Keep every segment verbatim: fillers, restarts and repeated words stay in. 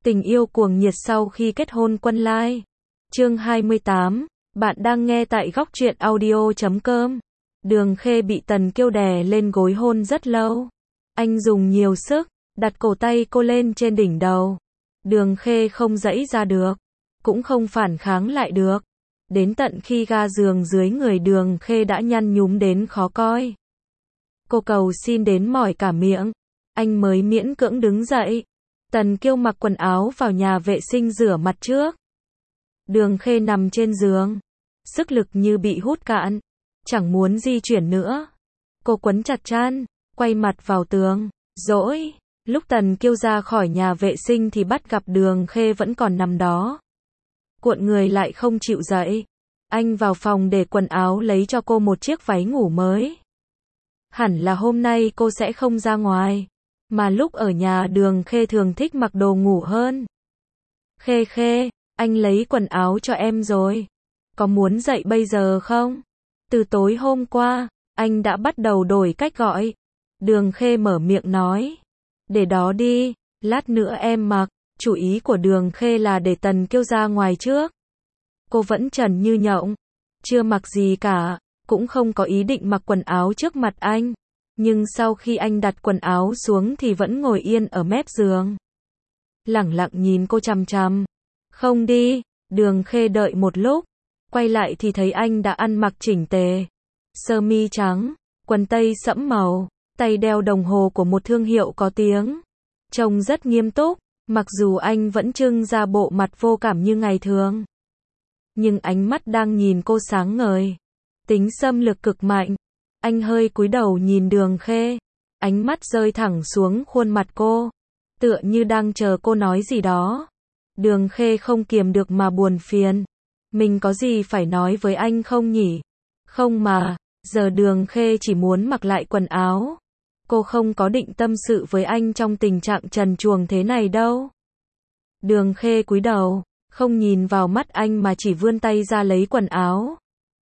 Tình yêu cuồng nhiệt sau khi kết hôn quân lai. Chương hai mươi tám, bạn đang nghe tại góc truyện audio chấm com. Đường Khê bị Tần Kiêu đè lên gối hôn rất lâu. Anh dùng nhiều sức, đặt cổ tay cô lên trên đỉnh đầu. Đường Khê không giãy ra được, cũng không phản kháng lại được. Đến tận khi ga giường dưới người Đường Khê đã nhăn nhúm đến khó coi. Cô cầu xin đến mỏi cả miệng, anh mới miễn cưỡng đứng dậy. Tần Kiêu mặc quần áo vào nhà vệ sinh rửa mặt trước. Đường Khê nằm trên giường, sức lực như bị hút cạn, chẳng muốn di chuyển nữa. Cô quấn chặt chăn, quay mặt vào tường, dỗi. Lúc Tần Kiêu ra khỏi nhà vệ sinh thì bắt gặp Đường Khê vẫn còn nằm đó. Cuộn người lại không chịu dậy. Anh vào phòng để quần áo lấy cho cô một chiếc váy ngủ mới. Hẳn là hôm nay cô sẽ không ra ngoài. Mà lúc ở nhà Đường Khê thường thích mặc đồ ngủ hơn. Khê Khê, anh lấy quần áo cho em rồi. Có muốn dậy bây giờ không? Từ tối hôm qua, anh đã bắt đầu đổi cách gọi. Đường Khê mở miệng nói. Để đó đi, lát nữa em mặc. Chủ ý của Đường Khê là để Tần Kiêu ra ngoài trước. Cô vẫn trần như nhộng, chưa mặc gì cả, cũng không có ý định mặc quần áo trước mặt anh. Nhưng sau khi anh đặt quần áo xuống thì vẫn ngồi yên ở mép giường. Lẳng lặng nhìn cô chằm chằm. Không đi, Đường Khê đợi một lúc. Quay lại thì thấy anh đã ăn mặc chỉnh tề. Sơ mi trắng, quần tây sẫm màu, tay đeo đồng hồ của một thương hiệu có tiếng. Trông rất nghiêm túc, mặc dù anh vẫn trưng ra bộ mặt vô cảm như ngày thường. Nhưng ánh mắt đang nhìn cô sáng ngời. Tính xâm lược cực mạnh. Anh hơi cúi đầu nhìn Đường Khê, ánh mắt rơi thẳng xuống khuôn mặt cô, tựa như đang chờ cô nói gì đó. Đường Khê không kiềm được mà buồn phiền. Mình có gì phải nói với anh không nhỉ? Không mà, giờ Đường Khê chỉ muốn mặc lại quần áo. Cô không có định tâm sự với anh trong tình trạng trần truồng thế này đâu. Đường Khê cúi đầu, không nhìn vào mắt anh mà chỉ vươn tay ra lấy quần áo.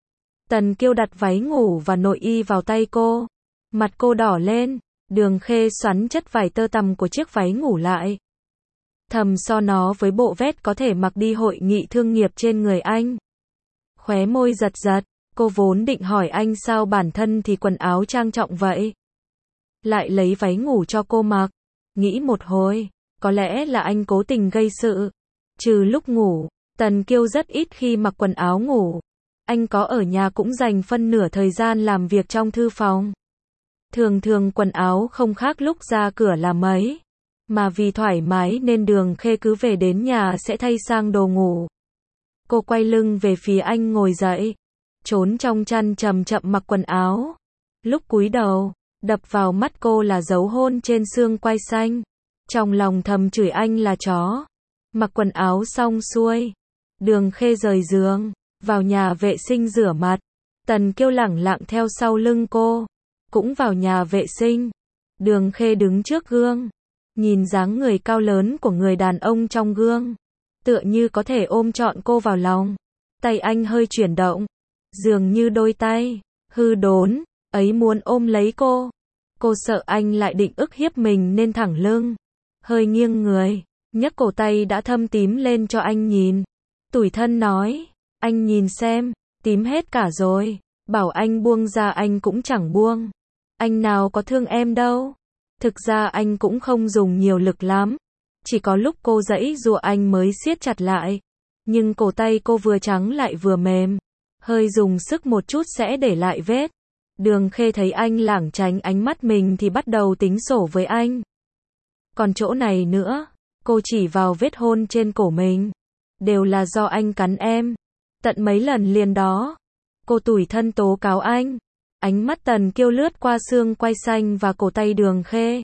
Tần Kiêu đặt váy ngủ và nội y vào tay cô. Mặt cô đỏ lên, Đường Khê xoắn chất vải tơ tằm của chiếc váy ngủ lại. Thầm so nó với bộ vest có thể mặc đi hội nghị thương nghiệp trên người anh. Khóe môi giật giật, cô vốn định hỏi anh sao bản thân thì quần áo trang trọng vậy. Lại lấy váy ngủ cho cô mặc. Nghĩ một hồi, có lẽ là anh cố tình gây sự. Trừ lúc ngủ, Tần Kiêu rất ít khi mặc quần áo ngủ. Anh có ở nhà cũng dành phân nửa thời gian làm việc trong thư phòng. Thường thường quần áo không khác lúc ra cửa là mấy. Mà vì thoải mái nên Đường Khê cứ về đến nhà sẽ thay sang đồ ngủ. Cô quay lưng về phía anh ngồi dậy. Trốn trong chăn chậm chậm mặc quần áo. Lúc cúi đầu, đập vào mắt cô là dấu hôn trên xương quai xanh. Trong lòng thầm chửi anh là chó. Mặc quần áo xong xuôi, Đường Khê rời giường, vào nhà vệ sinh rửa mặt. Tần Kiêu lẳng lặng theo sau lưng cô, cũng vào nhà vệ sinh. Đường Khê đứng trước gương, nhìn dáng người cao lớn của người đàn ông trong gương, tựa như có thể ôm trọn cô vào lòng. Tay anh hơi chuyển động, dường như đôi tay hư đốn ấy muốn ôm lấy cô. Cô sợ anh lại định ức hiếp mình nên thẳng lưng, hơi nghiêng người, nhấc cổ tay đã thâm tím lên cho anh nhìn. Tủi thân nói, anh nhìn xem, tím hết cả rồi. Bảo anh buông ra anh cũng chẳng buông. Anh nào có thương em đâu. Thực ra anh cũng không dùng nhiều lực lắm. Chỉ có lúc cô giãy giụa anh mới siết chặt lại. Nhưng cổ tay cô vừa trắng lại vừa mềm. Hơi dùng sức một chút sẽ để lại vết. Đường Khê thấy anh lảng tránh ánh mắt mình thì bắt đầu tính sổ với anh. Còn chỗ này nữa, cô chỉ vào vết hôn trên cổ mình. Đều là do anh cắn em. Tận mấy lần liền đó. Cô tủi thân tố cáo anh. Ánh mắt Tần Kiêu lướt qua xương quai xanh và cổ tay Đường Khê.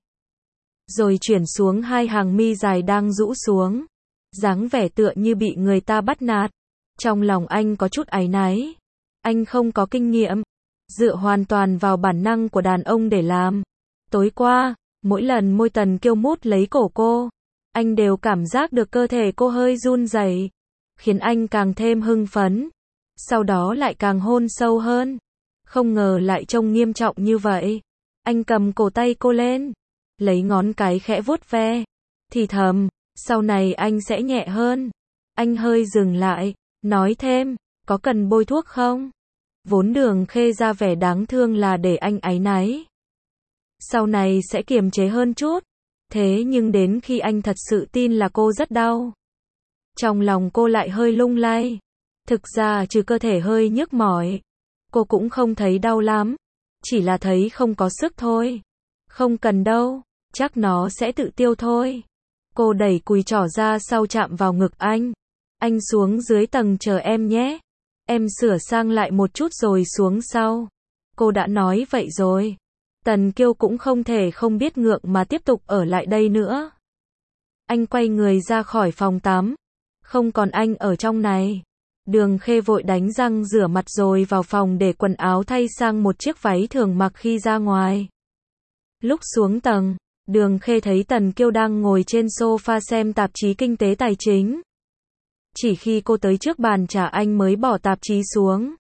Rồi chuyển xuống hai hàng mi dài đang rũ xuống. Dáng vẻ tựa như bị người ta bắt nạt. Trong lòng anh có chút áy náy. Anh không có kinh nghiệm. Dựa hoàn toàn vào bản năng của đàn ông để làm. Tối qua, mỗi lần môi Tần Kiêu mút lấy cổ cô, anh đều cảm giác được cơ thể cô hơi run rẩy, khiến anh càng thêm hưng phấn. Sau đó lại càng hôn sâu hơn. Không ngờ lại trông nghiêm trọng như vậy. Anh cầm cổ tay cô lên, lấy ngón cái khẽ vuốt ve, thì thầm, Sau này anh sẽ nhẹ hơn. Anh hơi dừng lại, nói thêm, có cần bôi thuốc không? Vốn Đường Khê ra vẻ đáng thương là để anh áy náy. Sau này sẽ kiềm chế hơn chút. Thế nhưng đến khi anh thật sự tin là cô rất đau, trong lòng cô lại hơi lung lay. Thực ra trừ cơ thể hơi nhức mỏi, cô cũng không thấy đau lắm. Chỉ là thấy không có sức thôi. Không cần đâu, chắc nó sẽ tự tiêu thôi. Cô đẩy cùi trỏ ra sau chạm vào ngực anh. Anh xuống dưới tầng chờ em nhé. Em sửa sang lại một chút rồi xuống sau. Cô đã nói vậy rồi. Tần Kiêu cũng không thể không biết ngượng mà tiếp tục ở lại đây nữa. Anh quay người ra khỏi phòng tắm. Không còn anh ở trong này. Đường Khê vội đánh răng rửa mặt rồi vào phòng để quần áo thay sang một chiếc váy thường mặc khi ra ngoài. Lúc xuống tầng, Đường Khê thấy Tần Kiêu đang ngồi trên sofa xem tạp chí kinh tế tài chính. Chỉ khi cô tới trước bàn trà anh mới bỏ tạp chí xuống.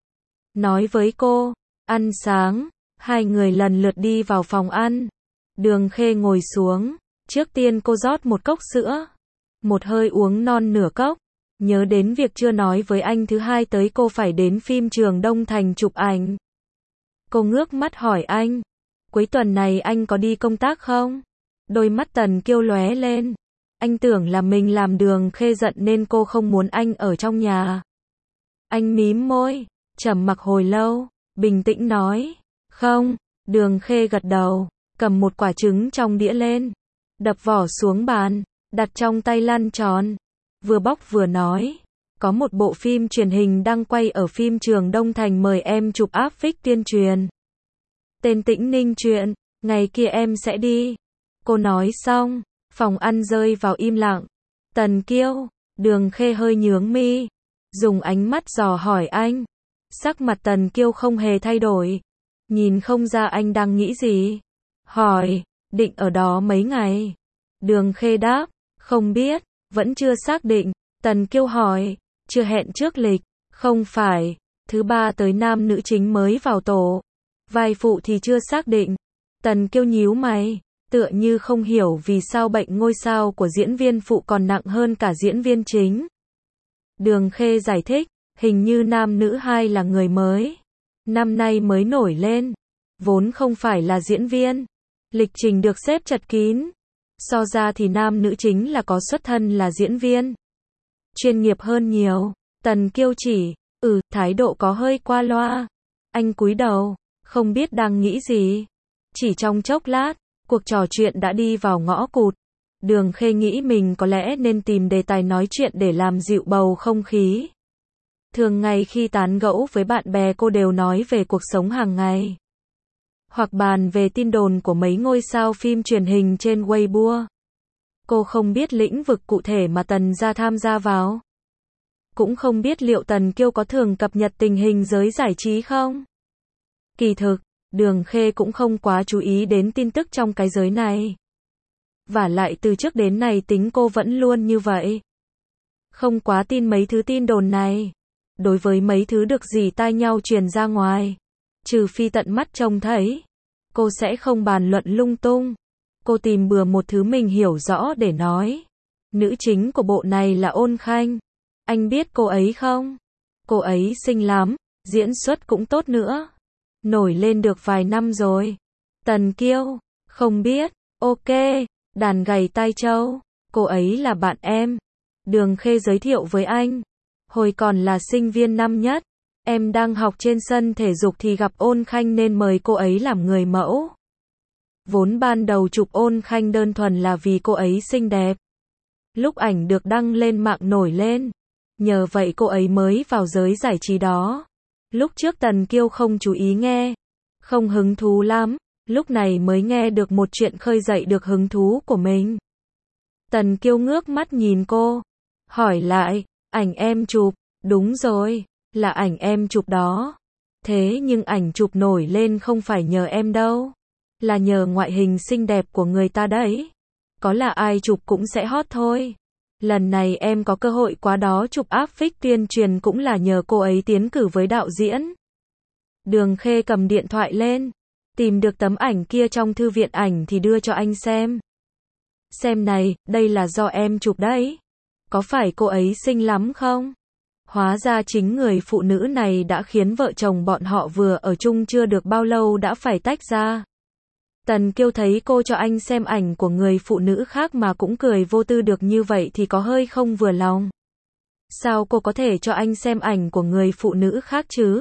Nói với cô, ăn sáng. Hai người lần lượt đi vào phòng ăn. Đường Khê ngồi xuống. Trước tiên cô rót một cốc sữa. Một hơi uống non nửa cốc. Nhớ đến việc chưa nói với anh thứ hai tới cô phải đến phim trường Đông Thành chụp ảnh. Cô ngước mắt hỏi anh. Cuối tuần này anh có đi công tác không? Đôi mắt Tần Kiêu lóe lên. Anh tưởng là mình làm Đường Khê giận nên cô không muốn anh ở trong nhà. Anh mím môi, trầm mặc hồi lâu, bình tĩnh nói. Không. Đường Khê gật đầu, cầm một quả trứng trong đĩa lên. Đập vỏ xuống bàn, đặt trong tay lăn tròn. Vừa bóc vừa nói. Có một bộ phim truyền hình đang quay ở phim trường Đông Thành mời em chụp áp phích tuyên truyền. Tên Tĩnh Ninh chuyện, ngày kia em sẽ đi. Cô nói xong, phòng ăn rơi vào im lặng. Tần Kiêu, Đường Khê hơi nhướng mi, dùng ánh mắt dò hỏi anh. Sắc mặt Tần Kiêu không hề thay đổi. Nhìn không ra anh đang nghĩ gì. Hỏi, định ở đó mấy ngày? Đường Khê đáp, không biết, vẫn chưa xác định. Tần Kiêu hỏi, chưa hẹn trước lịch? Không phải, thứ ba tới nam nữ chính mới vào tổ. Vai phụ thì chưa xác định. Tần Kiêu nhíu mày, tựa như không hiểu vì sao bệnh ngôi sao của diễn viên phụ còn nặng hơn cả diễn viên chính. Đường Khê giải thích, hình như nam nữ hai là người mới. Năm nay mới nổi lên. Vốn không phải là diễn viên. Lịch trình được xếp chật kín. So ra thì nam nữ chính là có xuất thân là diễn viên. Chuyên nghiệp hơn nhiều. Tần Kiêu chỉ, ừ, thái độ có hơi qua loa. Anh cúi đầu, không biết đang nghĩ gì. Chỉ trong chốc lát, cuộc trò chuyện đã đi vào ngõ cụt. Đường Khê nghĩ mình có lẽ nên tìm đề tài nói chuyện để làm dịu bầu không khí. Thường ngày khi tán gẫu với bạn bè cô đều nói về cuộc sống hàng ngày. Hoặc bàn về tin đồn của mấy ngôi sao phim truyền hình trên Weibo. Cô không biết lĩnh vực cụ thể mà Tần gia tham gia vào. Cũng không biết liệu Tần Kiêu có thường cập nhật tình hình giới giải trí không. Kỳ thực, Đường Khê cũng không quá chú ý đến tin tức trong cái giới này. Vả lại từ trước đến nay tính cô vẫn luôn như vậy. Không quá tin mấy thứ tin đồn này. Đối với mấy thứ được dì tai nhau truyền ra ngoài, trừ phi tận mắt trông thấy, cô sẽ không bàn luận lung tung. Cô tìm bừa một thứ mình hiểu rõ để nói. Nữ chính của bộ này là Ôn Khanh. Anh biết cô ấy không? Cô ấy xinh lắm, diễn xuất cũng tốt nữa. Nổi lên được vài năm rồi. Tần Kiêu, không biết. Ok, đàn gầy tai trâu. Cô ấy là bạn em. Đường Khê giới thiệu với anh. Hồi còn là sinh viên năm nhất, em đang học trên sân thể dục thì gặp Ôn Khanh nên mời cô ấy làm người mẫu. Vốn ban đầu chụp Ôn Khanh đơn thuần là vì cô ấy xinh đẹp. Lúc ảnh được đăng lên mạng nổi lên, nhờ vậy cô ấy mới vào giới giải trí đó. Lúc trước Tần Kiêu không chú ý nghe, không hứng thú lắm, lúc này mới nghe được một chuyện khơi dậy được hứng thú của mình. Tần Kiêu ngước mắt nhìn cô, hỏi lại, ảnh em chụp, đúng rồi, là ảnh em chụp đó. Thế nhưng ảnh chụp nổi lên không phải nhờ em đâu, là nhờ ngoại hình xinh đẹp của người ta đấy. Có là ai chụp cũng sẽ hot thôi. Lần này em có cơ hội qua đó chụp áp phích tuyên truyền cũng là nhờ cô ấy tiến cử với đạo diễn. Đường Khê cầm điện thoại lên, tìm được tấm ảnh kia trong thư viện ảnh thì đưa cho anh xem. Xem này, đây là do em chụp đấy. Có phải cô ấy xinh lắm không? Hóa ra chính người phụ nữ này đã khiến vợ chồng bọn họ vừa ở chung chưa được bao lâu đã phải tách ra. Tần Kiêu thấy cô cho anh xem ảnh của người phụ nữ khác mà cũng cười vô tư được như vậy thì có hơi không vừa lòng. Sao cô có thể cho anh xem ảnh của người phụ nữ khác chứ?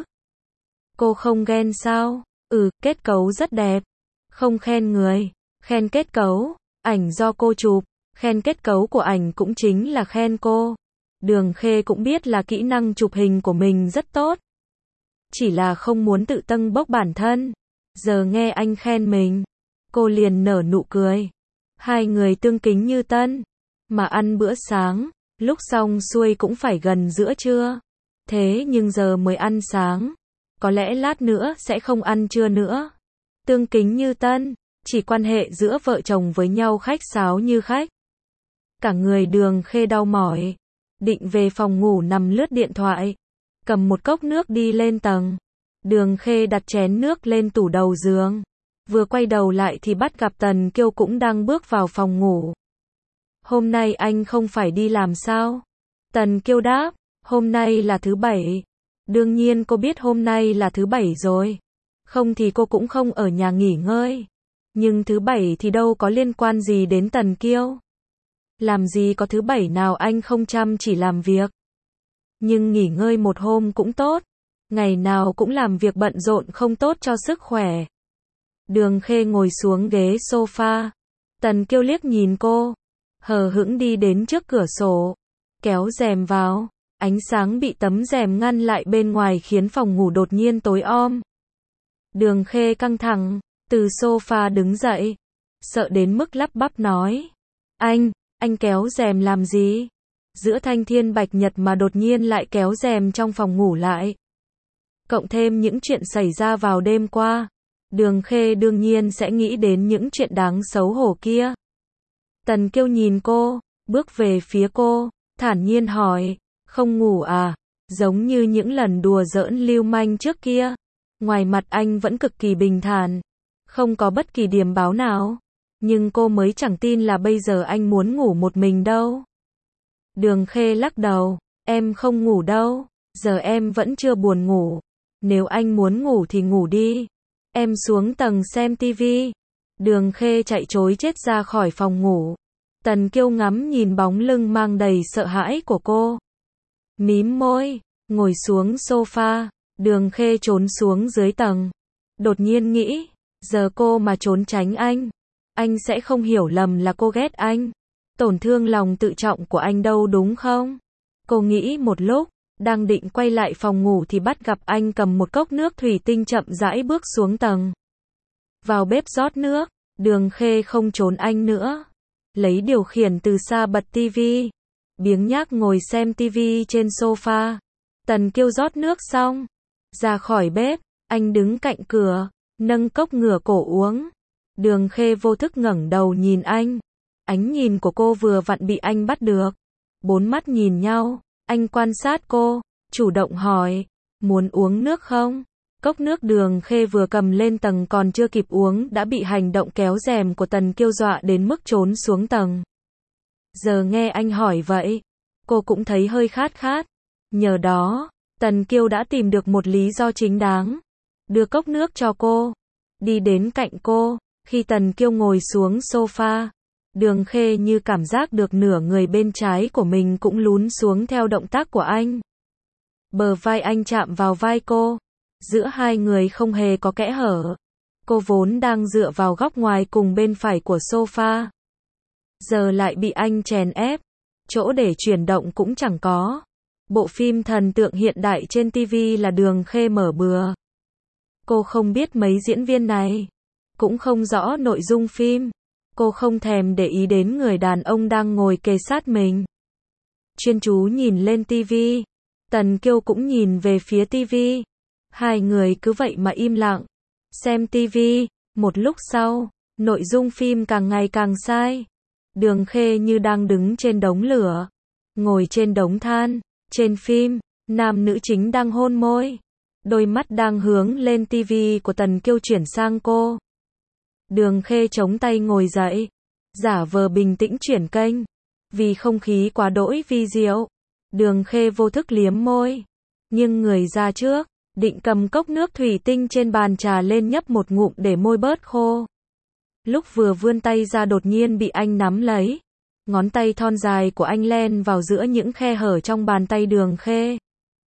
Cô không ghen sao? Ừ, kết cấu rất đẹp. Không khen người, khen kết cấu. Ảnh do cô chụp, khen kết cấu của ảnh cũng chính là khen cô. Đường Khê cũng biết là kỹ năng chụp hình của mình rất tốt. Chỉ là không muốn tự tâng bốc bản thân. Giờ nghe anh khen mình, cô liền nở nụ cười. Hai người tương kính như tân. Mà ăn bữa sáng, lúc xong xuôi cũng phải gần giữa trưa. Thế nhưng giờ mới ăn sáng. Có lẽ lát nữa sẽ không ăn trưa nữa. Tương kính như tân, chỉ quan hệ giữa vợ chồng với nhau khách sáo như khách. Cả người Đường Khê đau mỏi. Định về phòng ngủ nằm lướt điện thoại. Cầm một cốc nước đi lên tầng. Đường Khê đặt chén nước lên tủ đầu giường. Vừa quay đầu lại thì bắt gặp Tần Kiêu cũng đang bước vào phòng ngủ. Hôm nay anh không phải đi làm sao? Tần Kiêu đáp, hôm nay là thứ bảy. Đương nhiên cô biết hôm nay là thứ bảy rồi. Không thì cô cũng không ở nhà nghỉ ngơi. Nhưng thứ bảy thì đâu có liên quan gì đến Tần Kiêu. Làm gì có thứ bảy nào anh không chăm chỉ làm việc. Nhưng nghỉ ngơi một hôm cũng tốt. Ngày nào cũng làm việc bận rộn không tốt cho sức khỏe. Đường Khê ngồi xuống ghế sofa. Tần Kiêu liếc nhìn cô. Hờ hững đi đến trước cửa sổ. Kéo rèm vào. Ánh sáng bị tấm rèm ngăn lại bên ngoài khiến phòng ngủ đột nhiên tối om. Đường Khê căng thẳng. Từ sofa đứng dậy. Sợ đến mức lắp bắp nói. Anh, anh kéo rèm làm gì? Giữa thanh thiên bạch nhật mà đột nhiên lại kéo rèm trong phòng ngủ lại. Cộng thêm những chuyện xảy ra vào đêm qua. Đường Khê đương nhiên sẽ nghĩ đến những chuyện đáng xấu hổ kia. Tần Kiêu nhìn cô, bước về phía cô, thản nhiên hỏi, không ngủ à? Giống như những lần đùa giỡn lưu manh trước kia. Ngoài mặt anh vẫn cực kỳ bình thản, không có bất kỳ điềm báo nào. Nhưng cô mới chẳng tin là bây giờ anh muốn ngủ một mình đâu. Đường Khê lắc đầu, em không ngủ đâu, giờ em vẫn chưa buồn ngủ. Nếu anh muốn ngủ thì ngủ đi. Em xuống tầng xem tivi. Đường Khê chạy trối chết ra khỏi phòng ngủ. Tần Kiêu ngắm nhìn bóng lưng mang đầy sợ hãi của cô. Mím môi, ngồi xuống sofa. Đường Khê trốn xuống dưới tầng. Đột nhiên nghĩ, giờ cô mà trốn tránh anh, anh sẽ không hiểu lầm là cô ghét anh. Tổn thương lòng tự trọng của anh đâu đúng không? Cô nghĩ một lúc, đang định quay lại phòng ngủ thì bắt gặp anh cầm một cốc nước thủy tinh chậm rãi bước xuống tầng. Vào bếp rót nước. Đường Khê không trốn anh nữa. Lấy điều khiển từ xa bật tivi. Biếng nhác ngồi xem tivi trên sofa. Tần Kiêu rót nước xong. Ra khỏi bếp, anh đứng cạnh cửa, nâng cốc ngửa cổ uống. Đường Khê vô thức ngẩng đầu nhìn anh. Ánh nhìn của cô vừa vặn bị anh bắt được. Bốn mắt nhìn nhau, anh quan sát cô, chủ động hỏi, muốn uống nước không? Cốc nước Đường Khê vừa cầm lên tầng còn chưa kịp uống đã bị hành động kéo rèm của Tần Kiêu dọa đến mức trốn xuống tầng. Giờ nghe anh hỏi vậy, cô cũng thấy hơi khát khát. Nhờ đó, Tần Kiêu đã tìm được một lý do chính đáng. Đưa cốc nước cho cô. Đi đến cạnh cô, khi Tần Kiêu ngồi xuống sofa, Đường Khê như cảm giác được nửa người bên trái của mình cũng lún xuống theo động tác của anh. Bờ vai anh chạm vào vai cô. Giữa hai người không hề có kẽ hở. Cô vốn đang dựa vào góc ngoài cùng bên phải của sofa. Giờ lại bị anh chèn ép. Chỗ để chuyển động cũng chẳng có. Bộ phim thần tượng hiện đại trên tivi là Đường Khê mở bừa. Cô không biết mấy diễn viên này. Cũng không rõ nội dung phim. Cô không thèm để ý đến người đàn ông đang ngồi kề sát mình. Chuyên chú nhìn lên tivi. Tần Kiêu cũng nhìn về phía tivi. Hai người cứ vậy mà im lặng. Xem tivi. Một lúc sau, nội dung phim càng ngày càng sai. Đường Khê như đang đứng trên đống lửa. Ngồi trên đống than. Trên phim, nam nữ chính đang hôn môi. Đôi mắt đang hướng lên tivi của Tần Kiêu chuyển sang cô. Đường Khê chống tay ngồi dậy. giả vờ bình tĩnh chuyển kênh. Vì không khí quá đỗi vi diệu, Đường Khê vô thức liếm môi, nhưng người ra trước, định cầm cốc nước thủy tinh trên bàn trà lên nhấp một ngụm để môi bớt khô. Lúc vừa vươn tay ra đột nhiên bị anh nắm lấy. Ngón tay thon dài của anh len vào giữa những khe hở trong bàn tay Đường Khê.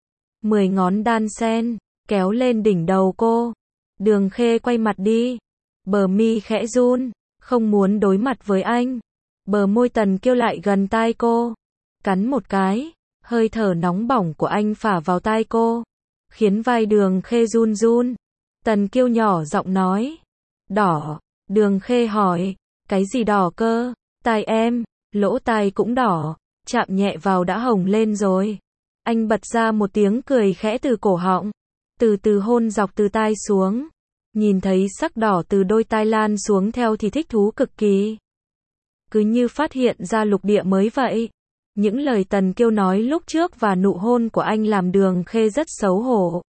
Mười ngón đan sen, kéo lên đỉnh đầu cô. Đường Khê quay mặt đi. Bờ mi khẽ run, không muốn đối mặt với anh. Bờ môi Tần Kiêu lại gần tai cô. Cắn một cái, hơi thở nóng bỏng của anh phả vào tai cô, khiến vai Đường Khê run run. Tần Kiêu nhỏ giọng nói. Đỏ. Đường Khê hỏi. Cái gì đỏ cơ? Tai em, lỗ tai cũng đỏ, chạm nhẹ vào đã hồng lên rồi. Anh bật ra một tiếng cười khẽ từ cổ họng, từ từ hôn dọc từ tai xuống. Nhìn thấy sắc đỏ từ đôi tai lan xuống theo thì thích thú cực kỳ. Cứ như phát hiện ra lục địa mới vậy. Những lời Tần Kiêu nói lúc trước và nụ hôn của anh làm Đường Khê rất xấu hổ.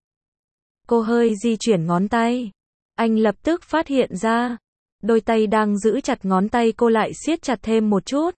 Cô hơi di chuyển ngón tay. Anh lập tức phát hiện ra. Đôi tay đang giữ chặt ngón tay cô lại siết chặt thêm một chút.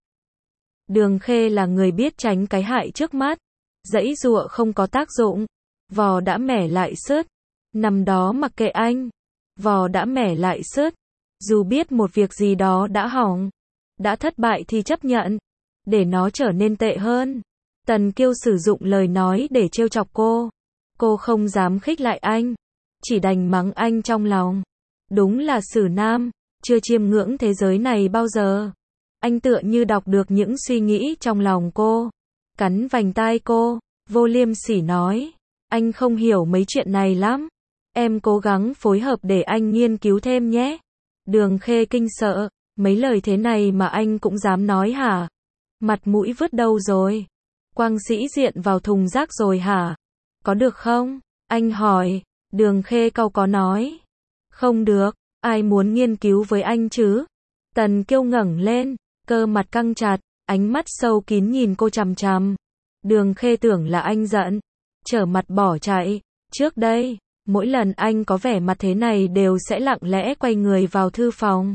Đường Khê là người biết tránh cái hại trước mắt. Giãy giụa không có tác dụng. Vò đã mẻ lại sứt. Nằm đó mặc kệ anh. Vò đã mẻ lại sứt. Dù biết một việc gì đó đã hỏng, đã thất bại thì chấp nhận. Để nó trở nên tệ hơn. Tần Kiêu sử dụng lời nói để trêu chọc cô. Cô không dám khích lại anh. Chỉ đành mắng anh trong lòng. Đúng là xử nam. Chưa chiêm ngưỡng thế giới này bao giờ. Anh tựa như đọc được những suy nghĩ trong lòng cô. Cắn vành tai cô, vô liêm sỉ nói. Anh không hiểu mấy chuyện này lắm. Em cố gắng phối hợp để anh nghiên cứu thêm nhé. Đường Khê kinh sợ. Mấy lời thế này mà anh cũng dám nói hả? Mặt mũi vứt đâu rồi? Quang sĩ diện vào thùng rác rồi hả? Có được không? Anh hỏi. Đường Khê cau có nói. Không được. Ai muốn nghiên cứu với anh chứ? Tần Kiêu ngẩng lên, cơ mặt căng chặt, ánh mắt sâu kín nhìn cô chằm chằm. Đường Khê tưởng là anh giận, trở mặt bỏ chạy. Trước đây, mỗi lần anh có vẻ mặt thế này đều sẽ lặng lẽ quay người vào thư phòng.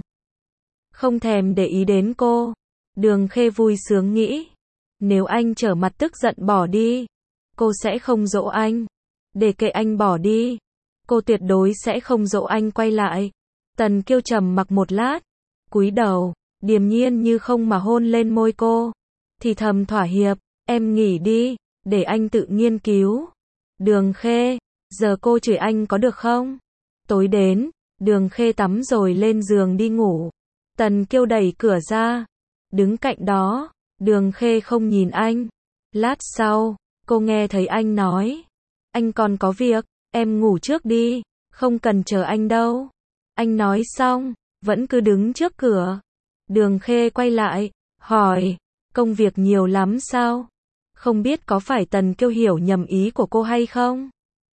Không thèm để ý đến cô. Đường Khê vui sướng nghĩ. Nếu anh trở mặt tức giận bỏ đi, cô sẽ không dỗ anh. Để kệ anh bỏ đi, cô tuyệt đối sẽ không dỗ anh quay lại. Tần Kiêu trầm mặc một lát, cúi đầu, điềm nhiên như không mà hôn lên môi cô. Thì thầm thỏa hiệp, em nghỉ đi, để anh tự nghiên cứu. Đường Khê, giờ cô chửi anh có được không? Tối đến, Đường Khê tắm rồi lên giường đi ngủ. Tần Kiêu đẩy cửa ra, đứng cạnh đó. Đường Khê không nhìn anh. Lát sau, cô nghe thấy anh nói. Anh còn có việc, em ngủ trước đi, không cần chờ anh đâu. Anh nói xong, vẫn cứ đứng trước cửa. Đường Khê quay lại, hỏi, công việc nhiều lắm sao? Không biết có phải Tần Kiêu hiểu nhầm ý của cô hay không?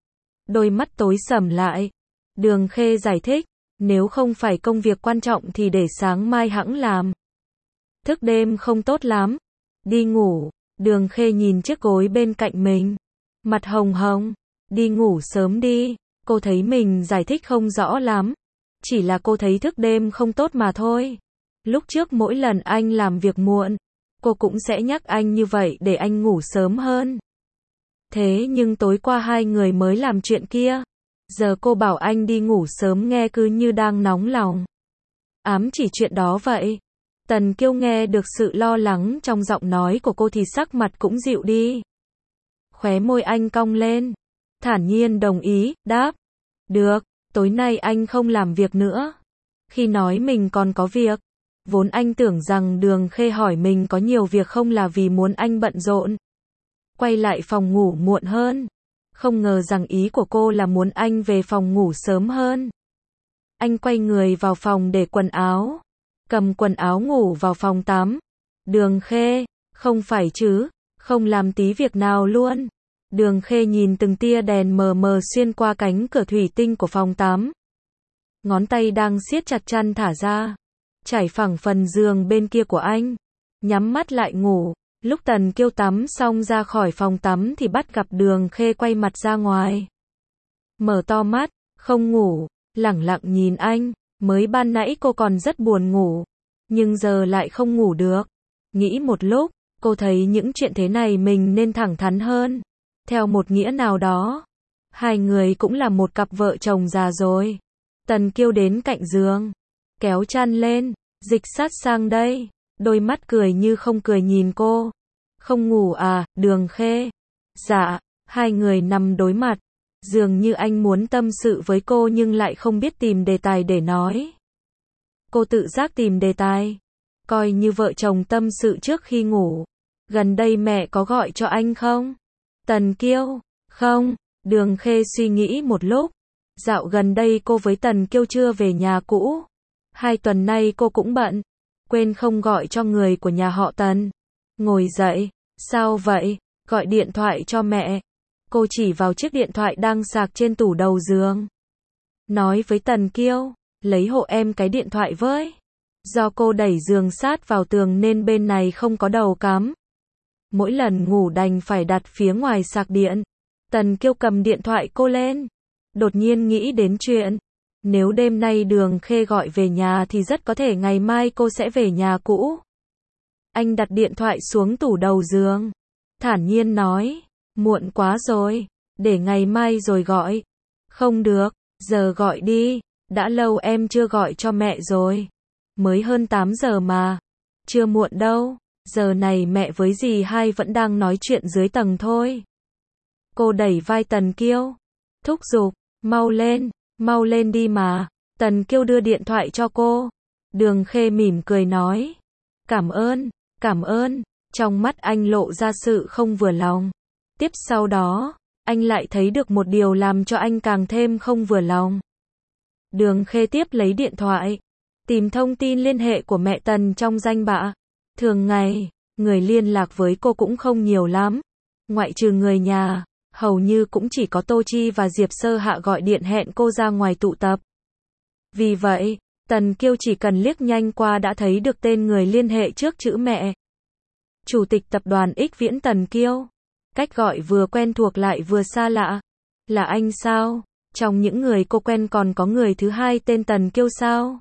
Đôi mắt tối sầm lại. Đường Khê giải thích, nếu không phải công việc quan trọng thì để sáng mai hẵng làm. Thức đêm không tốt lắm. Đi ngủ. Đường Khê nhìn chiếc gối bên cạnh mình. Mặt hồng hồng. Đi ngủ sớm đi. Cô thấy mình giải thích không rõ lắm. Chỉ là cô thấy thức đêm không tốt mà thôi. Lúc trước mỗi lần anh làm việc muộn, cô cũng sẽ nhắc anh như vậy để anh ngủ sớm hơn. Thế nhưng tối qua hai người mới làm chuyện kia. Giờ cô bảo anh đi ngủ sớm nghe cứ như đang nóng lòng. Ám chỉ chuyện đó vậy. Tần Kiêu nghe được sự lo lắng trong giọng nói của cô thì sắc mặt cũng dịu đi. Khóe môi anh cong lên. Thản nhiên đồng ý, đáp. Được, tối nay anh không làm việc nữa. Khi nói mình còn có việc, vốn anh tưởng rằng Đường Khê hỏi mình có nhiều việc không là vì muốn anh bận rộn. Quay lại phòng ngủ muộn hơn. Không ngờ rằng ý của cô là muốn anh về phòng ngủ sớm hơn. Anh quay người vào phòng để quần áo. Cầm quần áo ngủ vào phòng tắm. Đường Khê, không phải chứ, không làm tí việc nào luôn. Đường Khê nhìn từng tia đèn mờ mờ xuyên qua cánh cửa thủy tinh của phòng tắm. Ngón tay đang siết chặt chăn thả ra, trải phẳng phần giường bên kia của anh. Nhắm mắt lại ngủ. Lúc Tần Kiêu tắm xong ra khỏi phòng tắm thì bắt gặp Đường Khê quay mặt ra ngoài. Mở to mắt, không ngủ, lẳng lặng nhìn anh. Mới ban nãy cô còn rất buồn ngủ. nhưng giờ lại không ngủ được. Nghĩ một lúc, cô thấy những chuyện thế này mình nên thẳng thắn hơn. Theo một nghĩa nào đó, hai người cũng là một cặp vợ chồng già rồi. Tần Kiêu đến cạnh giường, kéo chăn lên, dịch sát sang đây, đôi mắt cười như không cười nhìn cô. Không ngủ à, Đường Khê? Dạ, hai người nằm đối mặt, dường như anh muốn tâm sự với cô nhưng lại không biết tìm đề tài để nói. Cô tự giác tìm đề tài, coi như vợ chồng tâm sự trước khi ngủ. Gần đây mẹ có gọi cho anh không? Tần Kiêu, không. Đường Khê suy nghĩ một lúc. Dạo gần đây cô với Tần Kiêu chưa về nhà cũ. Hai tuần nay cô cũng bận, quên không gọi cho người của nhà họ Tần. Ngồi dậy, sao vậy? Gọi điện thoại cho mẹ. Cô chỉ vào chiếc điện thoại đang sạc trên tủ đầu giường. Nói với Tần Kiêu, lấy hộ em cái điện thoại với. Do cô đẩy giường sát vào tường nên bên này không có đầu cắm. Mỗi lần ngủ đành phải đặt phía ngoài sạc điện. Tần Kiêu cầm điện thoại cô lên. Đột nhiên nghĩ đến chuyện. Nếu đêm nay Đường Khê gọi về nhà thì rất có thể ngày mai cô sẽ về nhà cũ. Anh đặt điện thoại xuống tủ đầu giường. Thản nhiên nói. Muộn quá rồi. Để ngày mai rồi gọi. Không được. Giờ gọi đi. Đã lâu em chưa gọi cho mẹ rồi. Mới hơn tám giờ mà. Chưa muộn đâu. Giờ này mẹ với dì hai vẫn đang nói chuyện dưới tầng thôi. Cô đẩy vai Tần Kiêu. Thúc giục. Mau lên. Mau lên đi mà. Tần Kiêu đưa điện thoại cho cô. Đường Khê mỉm cười nói. Cảm ơn. Cảm ơn. Trong mắt anh lộ ra sự không vừa lòng. Tiếp sau đó, anh lại thấy được một điều làm cho anh càng thêm không vừa lòng. Đường Khê tiếp lấy điện thoại, tìm thông tin liên hệ của mẹ Tần trong danh bạ. Thường ngày, người liên lạc với cô cũng không nhiều lắm. Ngoại trừ người nhà, hầu như cũng chỉ có Tô Chi và Diệp Sơ Hạ gọi điện hẹn cô ra ngoài tụ tập. Vì vậy, Tần Kiêu chỉ cần liếc nhanh qua đã thấy được tên người liên hệ trước chữ mẹ. Chủ tịch tập đoàn X Viễn Tần Kiêu. Cách gọi vừa quen thuộc lại vừa xa lạ. Là anh sao? Trong những người cô quen còn có người thứ hai tên Tần Kiêu sao?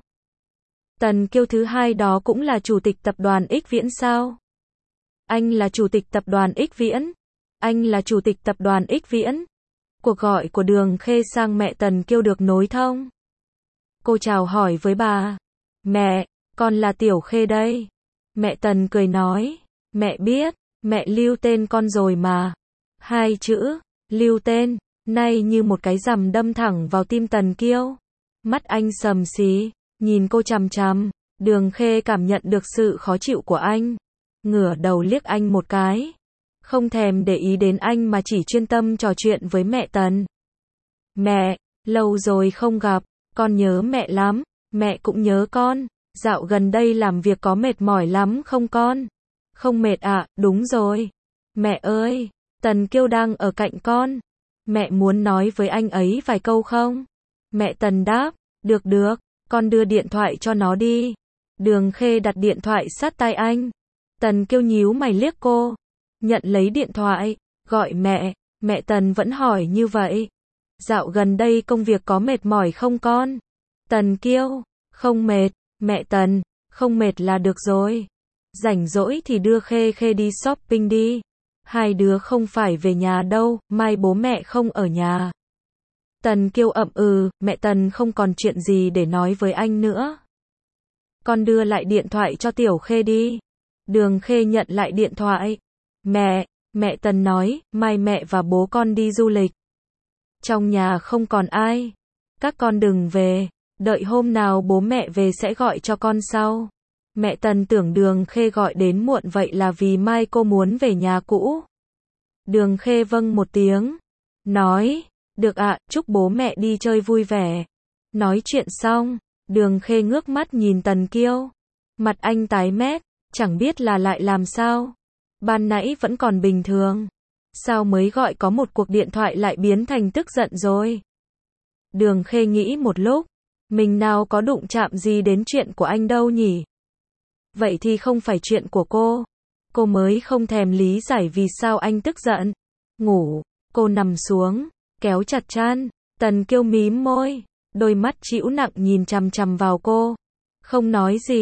Tần Kiêu thứ hai đó cũng là chủ tịch tập đoàn X Viễn sao? Anh là chủ tịch tập đoàn X Viễn. Anh là chủ tịch tập đoàn X Viễn. Cuộc gọi của Đường Khê sang mẹ Tần Kiêu được nối thông. Cô chào hỏi với bà. Mẹ, con là Tiểu Khê đây. Mẹ Tần cười nói. Mẹ biết, mẹ lưu tên con rồi mà. Hai chữ, lưu tên, nay như một cái rằm đâm thẳng vào tim Tần Kiêu. Mắt anh sầm xí, nhìn cô chằm chằm. Đường Khê cảm nhận được sự khó chịu của anh. Ngửa đầu liếc anh một cái. Không thèm để ý đến anh mà chỉ chuyên tâm trò chuyện với mẹ Tần. Mẹ, lâu rồi không gặp, con nhớ mẹ lắm, mẹ cũng nhớ con. Dạo gần đây làm việc có mệt mỏi lắm không con? Không mệt ạ, à, đúng rồi. Mẹ ơi, Tần Kiêu đang ở cạnh con. Mẹ muốn nói với anh ấy vài câu không? Mẹ Tần đáp, được được, con đưa điện thoại cho nó đi. Đường Khê đặt điện thoại sát tai anh. Tần Kiêu nhíu mày liếc cô. Nhận lấy điện thoại, gọi mẹ. Mẹ Tần vẫn hỏi như vậy. Dạo gần đây công việc có mệt mỏi không con? Tần Kiêu, không mệt. Mẹ Tần, không mệt là được rồi. Rảnh rỗi thì đưa Khê Khê đi shopping đi. Hai đứa không phải về nhà đâu, mai bố mẹ không ở nhà. Tần Kiêu ậm ừ, mẹ Tần không còn chuyện gì để nói với anh nữa. Con đưa lại điện thoại cho Tiểu Khê đi. Đường Khê nhận lại điện thoại. Mẹ, mẹ Tần nói, mai mẹ và bố con đi du lịch. Trong nhà không còn ai. Các con đừng về, đợi hôm nào bố mẹ về sẽ gọi cho con sau. Mẹ Tần tưởng Đường Khê gọi đến muộn vậy là vì mai cô muốn về nhà cũ. Đường Khê vâng một tiếng. Nói, được ạ, chúc bố mẹ đi chơi vui vẻ. Nói chuyện xong, Đường Khê ngước mắt nhìn Tần Kiêu. Mặt anh tái mét, chẳng biết là lại làm sao. Ban nãy vẫn còn bình thường. Sao mới gọi có một cuộc điện thoại lại biến thành tức giận rồi? Đường Khê nghĩ một lúc. Mình nào có đụng chạm gì đến chuyện của anh đâu nhỉ? Vậy thì không phải chuyện của cô. Cô mới không thèm lý giải vì sao anh tức giận. Ngủ, cô nằm xuống, kéo chặt chăn. Tần Kiêu mím môi, đôi mắt trĩu nặng nhìn chằm chằm vào cô. Không nói gì,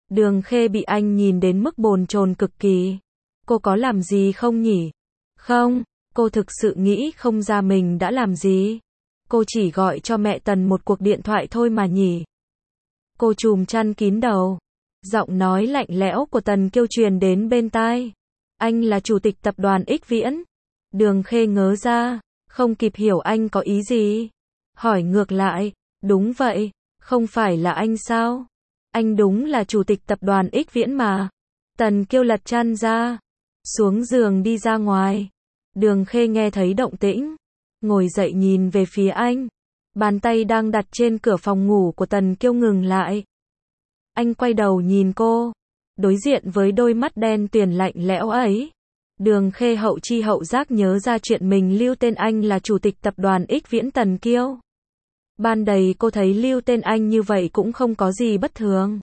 Đường Khê bị anh nhìn đến mức bồn chồn cực kỳ. Cô có làm gì không nhỉ? Không, cô thực sự nghĩ không ra mình đã làm gì. Cô chỉ gọi cho mẹ Tần một cuộc điện thoại thôi mà nhỉ. Cô trùm chăn kín đầu. Giọng nói lạnh lẽo của Tần Kiêu truyền đến bên tai. Anh là chủ tịch tập đoàn Ích Viễn. Đường Khê ngớ ra, không kịp hiểu anh có ý gì. Hỏi ngược lại, đúng vậy, không phải là anh sao? Anh đúng là chủ tịch tập đoàn Ích Viễn mà. Tần Kiêu lật chăn ra, xuống giường đi ra ngoài. Đường Khê nghe thấy động tĩnh, ngồi dậy nhìn về phía anh. Bàn tay đang đặt trên cửa phòng ngủ của Tần Kiêu ngừng lại. Anh quay đầu nhìn cô, đối diện với đôi mắt đen tuyền lạnh lẽo ấy. Đường Khê hậu chi hậu giác nhớ ra chuyện mình lưu tên anh là chủ tịch tập đoàn Ích Viễn Tần Kiêu. Ban đầy cô thấy lưu tên anh như vậy cũng không có gì bất thường.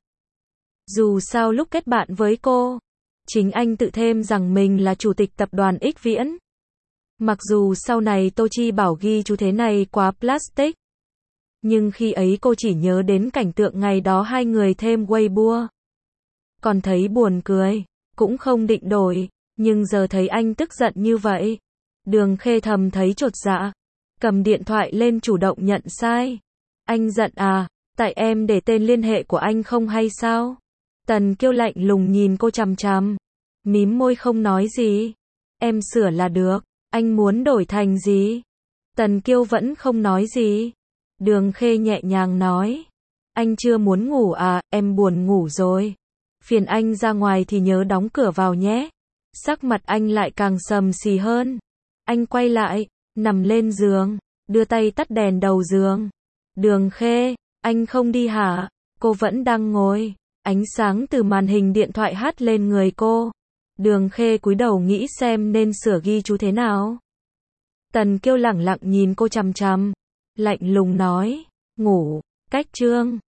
Dù sao lúc kết bạn với cô, chính anh tự thêm rằng mình là chủ tịch tập đoàn Ích Viễn. Mặc dù sau này Tô Chi bảo ghi chú thế này quá plastic, nhưng khi ấy cô chỉ nhớ đến cảnh tượng ngày đó hai người thêm Weibo. Còn thấy buồn cười, cũng không định đổi, nhưng giờ thấy anh tức giận như vậy. Đường Khê thầm thấy chột dạ, cầm điện thoại lên chủ động nhận sai. Anh giận à, tại em để tên liên hệ của anh không hay sao? Tần Kiêu lạnh lùng nhìn cô chằm chằm, mím môi không nói gì. Em sửa là được, anh muốn đổi thành gì? Tần Kiêu vẫn không nói gì. Đường Khê nhẹ nhàng nói, anh chưa muốn ngủ à, em buồn ngủ rồi. Phiền anh ra ngoài thì nhớ đóng cửa vào nhé. Sắc mặt anh lại càng sầm xì hơn. Anh quay lại, nằm lên giường, đưa tay tắt đèn đầu giường. Đường Khê, anh không đi hả? Cô vẫn đang ngồi. Ánh sáng từ màn hình điện thoại hắt lên người cô. Đường Khê cúi đầu nghĩ xem nên sửa ghi chú thế nào. Tần Kiêu lẳng lặng nhìn cô chằm chằm, lạnh lùng nói, ngủ, cách chương.